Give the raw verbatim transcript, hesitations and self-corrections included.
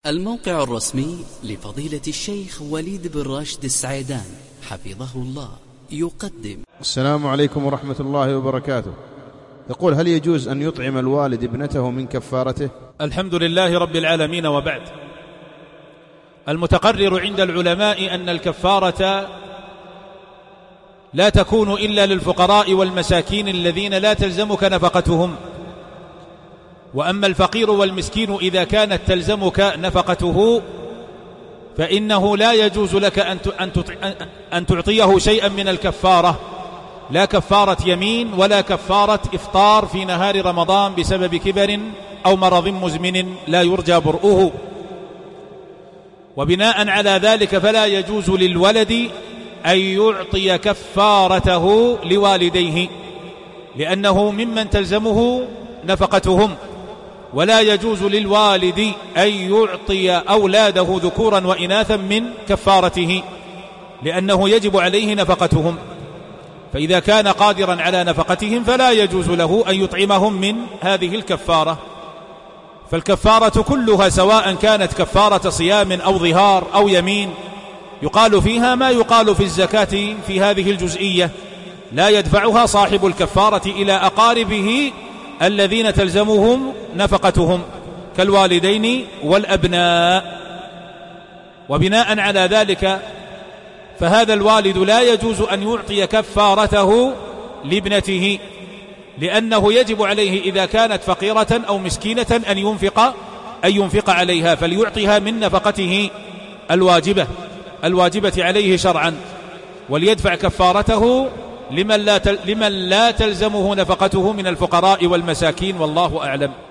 الموقع الرسمي لفضيلة الشيخ وليد بن راشد السعيدان حفظه الله يقدم. السلام عليكم ورحمة الله وبركاته. يقول: هل يجوز أن يطعم الوالد ابنته من كفارته؟ الحمد لله رب العالمين، وبعد. المتقرر عند العلماء أن الكفارة لا تكون إلا للفقراء والمساكين الذين لا تلزمك نفقتهم، وأما الفقير والمسكين إذا كانت تلزمك نفقته فإنه لا يجوز لك أن تعطيه شيئا من الكفارة، لا كفارة يمين ولا كفارة إفطار في نهار رمضان بسبب كبر أو مرض مزمن لا يرجى برؤه. وبناء على ذلك فلا يجوز للولد أن يعطي كفارته لوالديه، لأنه ممن تلزمه نفقتهم، ولا يجوز للوالد أن يعطي أولاده ذكورا وإناثا من كفارته، لأنه يجب عليه نفقتهم. فإذا كان قادرا على نفقتهم فلا يجوز له أن يطعمهم من هذه الكفارة. فالكفارة كلها سواء كانت كفارة صيام أو ظهار أو يمين يقال فيها ما يقال في الزكاة في هذه الجزئية: لا يدفعها صاحب الكفارة إلى أقاربه الذين تلزمهم نفقتهم كالوالدين والأبناء. وبناء على ذلك فهذا الوالد لا يجوز أن يعطي كفارته لابنته، لأنه يجب عليه إذا كانت فقيرة أو مسكينة أن ينفق أن ينفق عليها، فليعطيها من نفقته الواجبة الواجبة عليه شرعا، وليدفع كفارته لمن لا لمن لا تلزمه نفقته من الفقراء والمساكين، والله أعلم.